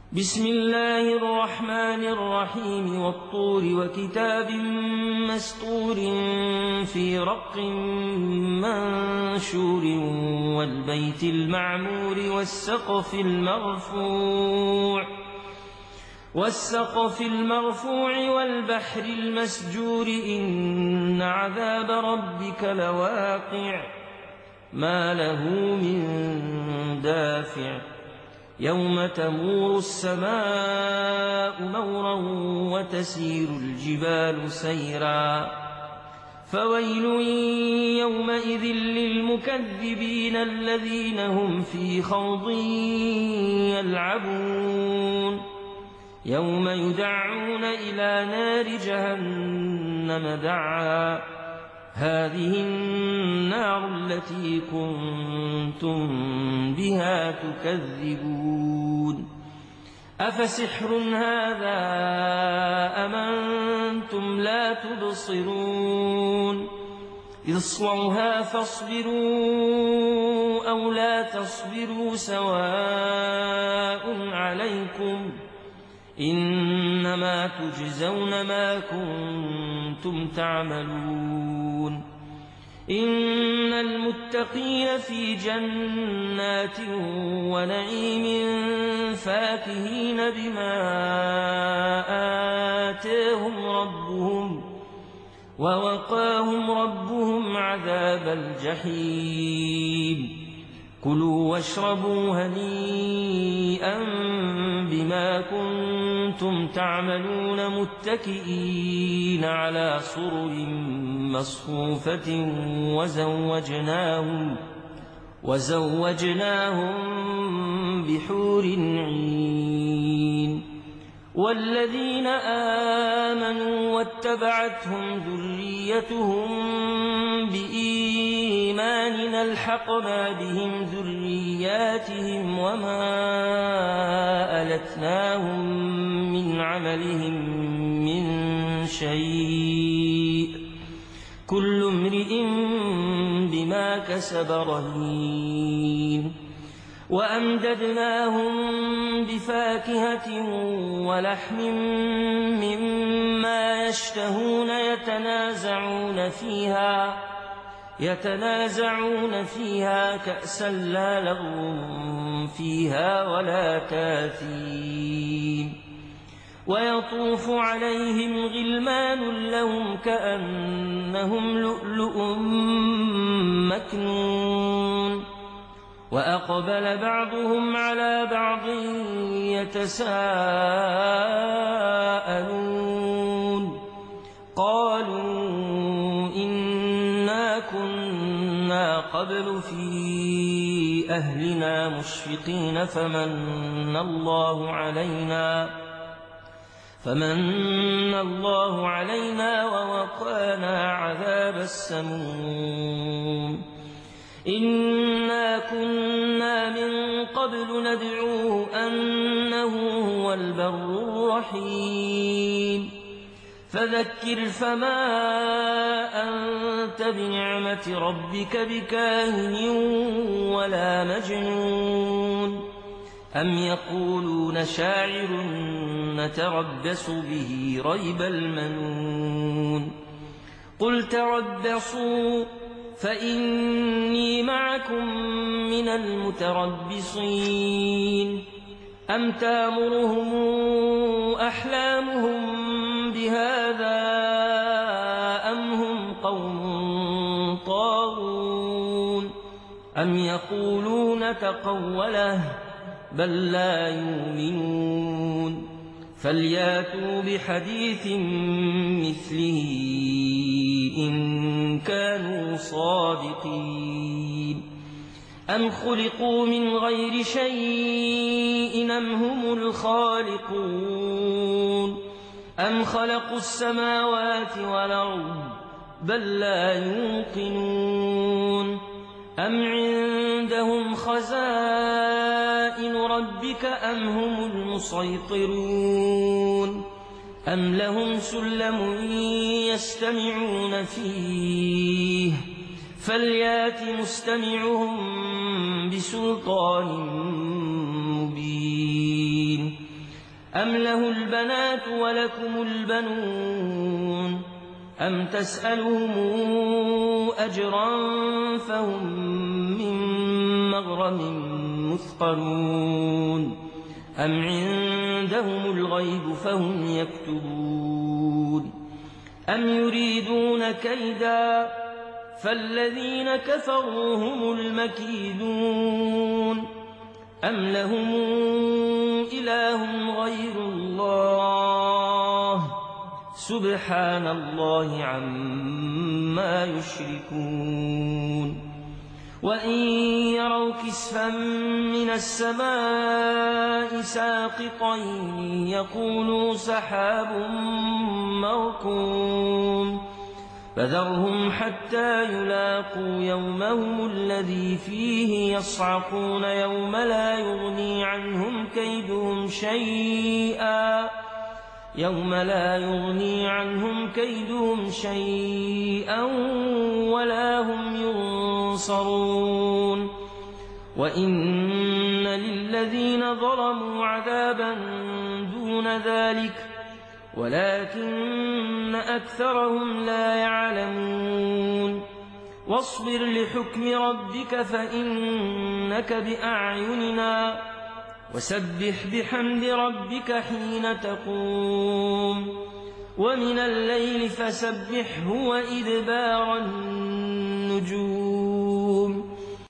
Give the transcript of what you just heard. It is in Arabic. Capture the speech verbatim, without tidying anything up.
بسم الله الرحمن الرحيم والطور وكتاب مسطور في رق منشور والبيت المعمور والسقف المرفوع والسقف المرفوع والبحر المسجور إن عذاب ربك لواقع ما له من دافع يوم تمور السماء مورا وتسير الجبال سيرا فويل يومئذ للمكذبين الذين هم في خوض يلعبون يوم يدعون إلى نار جهنم دعا هذه النار التي كنتم بها تكذبون أفسحر هذا أم أنتم لا تبصرون اصلوها فاصبروا أو لا تصبروا سواء عليكم إنما تجزون ما كنتم تعملون إن المتقين في جنات ونعيم فاكهين بما آتاهم ربهم ووقاهم ربهم عذاب الجحيم كلوا واشربوا هنيئا بما كنتم تعملون متكئين على سرر مصفوفة وزوجناهم وزوجناهم بحور عين والذين آمنوا واتبعتهم ذريتهم بإيمان ألحقنا بهم ذرياتهم وما ألتناهم من عملهم من شيء كل امرئ بما كسب رهين وأمددناهم بفاكهة ولحم مما يشتهون يتنازعون فيها يتنازعون فيها كأسا لا لغو فيها ولا تاثيم ويطوف عليهم غلمان لهم كأنهم لؤلؤ مكنون وأقبل بعضهم على بعض يتساءلون قالوا إنا كنا قبل في أهلنا مشفقين فمن الله علينا فمن الله علينا ووقانا عذاب السموم إنا كنا من قبل ندعوه أنه هو البر الرحيم فذكر فما أنت بنعمة ربك بكاهن ولا مجنون أم يقولون شاعر نتربص به ريب المنون قل تربصوا فإني معكم من المتربصين أم تامرهم أحلامهم بهذا أم هم قوم طاغون أم يقولون تقوله بل لا يؤمنون فلياتوا بحديث مثله إن كانوا صادقين أم خلقوا من غير شيء أم هم الخالقون أم خلقوا السماوات والأرض بل لا يوقنون أم عندهم خزائن ربك أم هم المسيطرون أم لهم سلم يستمعون فيه فليات مستمعهم بسلطان مبين أَمْ لَهُ الْبَنَاتُ وَلَكُمُ الْبَنُونَ أَمْ تَسْأَلُهُمْ أَجْرًا فَهُم مِّن مَّغْرَمٍ مُّثْقَلُونَ أَمْ عِندَهُمُ الْغَيْبُ فَهُمْ يَكْتُبُونَ أَمْ يُرِيدُونَ كَيْدًا فَالَّذِينَ كَفَرُوا هُمُ الْمَكِيدُونَ أَمْ لَهُمْ إِلَٰهٌ غَيْرُ اللَّهِ سُبْحَانَ اللَّهِ عَمَّا يُشْرِكُونَ وَإِن يَرَوْا كِسْفًا مِّنَ السَّمَاءِ سَاقِطًا يَقُولُوا سَحَابٌ مَّرْكُومٌ فَذَرْهُمْ حَتَّىٰ يُلَاقُوا يَوْمَهُمُ الَّذِي فِيهِ يَصْعَقُونَ يَوْمَ لَا يُغْنِي عَنْهُمْ كَيْدُهُمْ شَيْئًا يَوْمَ لَا يُغْنِي عَنْهُمْ كَيْدُهُمْ شَيْئًا وَلَا هُمْ يُنصَرُونَ وَإِنَّ لِلَّذِينَ ظَلَمُوا عَذَابًا دُونَ ذَٰلِكَ وَلَٰكِنَّ أَكْثَرَهُمْ لَا يَعْلَمُونَ وَاصْبِرْ لِحُكْمِ رَبِّكَ فَإِنَّكَ بِأَعْيُنِنَا وَسَبِّحْ بِحَمْدِ رَبِّكَ حِينَ تَقُومُ وَمِنَ اللَّيْلِ فَسَبِّحْهُ وَإِدْبَارَ النُّجُومِ